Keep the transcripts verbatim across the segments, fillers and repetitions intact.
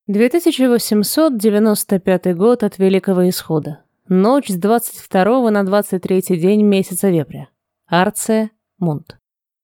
две тысячи восемьсот девяносто пятый год от Великого Исхода. Ночь с двадцать второго на двадцать третий день месяца Вепря. Арция, Мунт.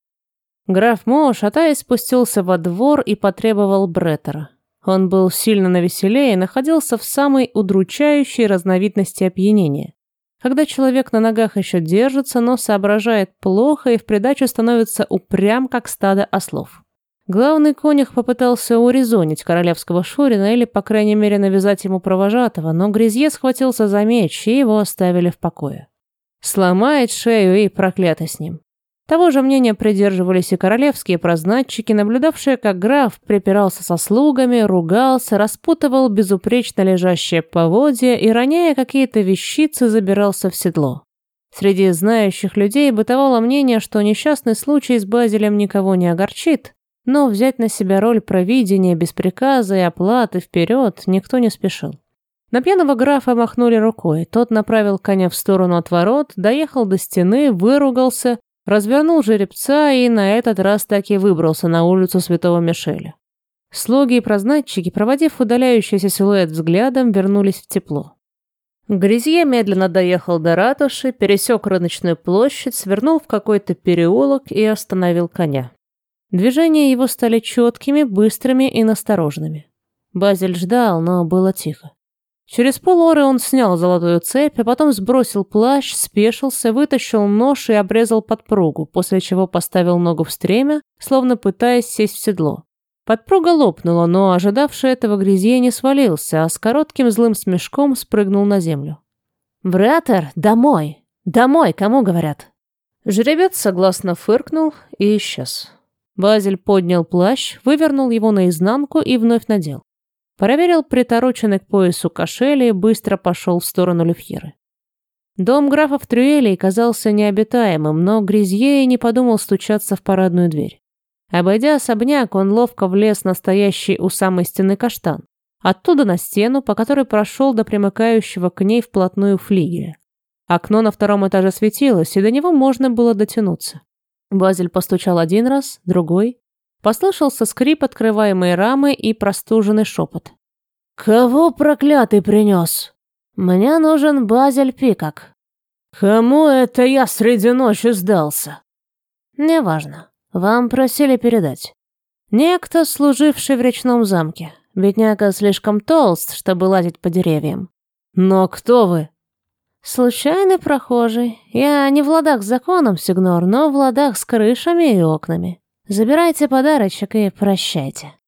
Граф Мо, шатаясь, спустился во двор и потребовал Бреттера. Он был сильно навеселее и находился в самой удручающей разновидности опьянения. Когда человек на ногах еще держится, но соображает плохо и в придачу становится упрям, как стадо ослов. Главный конюх попытался урезонить королевского шурина или, по крайней мере, навязать ему провожатого, но Гризье схватился за меч, и его оставили в покое. Сломает шею и проклято с ним. Того же мнения придерживались и королевские прознатчики, наблюдавшие, как граф припирался со слугами, ругался, распутывал безупречно лежащее поводья и, роняя какие-то вещицы, забирался в седло. Среди знающих людей бытовало мнение, что несчастный случай с Базилем никого не огорчит, но взять на себя роль провидения без приказа и оплаты вперед никто не спешил. На пьяного графа махнули рукой, тот направил коня в сторону от ворот, доехал до стены, выругался, развернул жеребца и на этот раз таки выбрался на улицу Святого Мишеля. Слуги и прознатчики, проводив удаляющийся силуэт взглядом, вернулись в тепло. Гризье медленно доехал до ратуши, пересек рыночную площадь, свернул в какой-то переулок и остановил коня. Движения его стали четкими, быстрыми и настороженными. Базиль ждал, но было тихо. Через полоры он снял золотую цепь, а потом сбросил плащ, спешился, вытащил нож и обрезал подпругу, после чего поставил ногу в стремя, словно пытаясь сесть в седло. Подпруга лопнула, но ожидавший этого Гризье не свалился, а с коротким злым смешком спрыгнул на землю. «Бреттер, домой! Домой, кому говорят?» Жеребец согласно фыркнул и исчез. Базиль поднял плащ, вывернул его наизнанку и вновь надел. Проверил притороченный к поясу кошель и быстро пошел в сторону Люфьеры. Дом графа в Трюэле казался необитаемым, но Гризье и не подумал стучаться в парадную дверь. Обойдя особняк, он ловко влез на стоящий у самой стены каштан. Оттуда на стену, по которой прошел до примыкающего к ней вплотную флигеля. Окно на втором этаже светилось, и до него можно было дотянуться. Базиль постучал один раз, другой. Послышался скрип открываемой рамы и простуженный шепот. «Кого проклятый принес? Мне нужен Базиль Пикок». «Кому это я среди ночи сдался?» «Неважно. Вам просили передать. Некто, служивший в речном замке. Бедняга слишком толст, чтобы лазить по деревьям». «Но кто вы?» «Случайный прохожий. Я не в ладах с законом, сигнор, но в ладах с крышами и окнами. Забирайте подарочек и прощайте».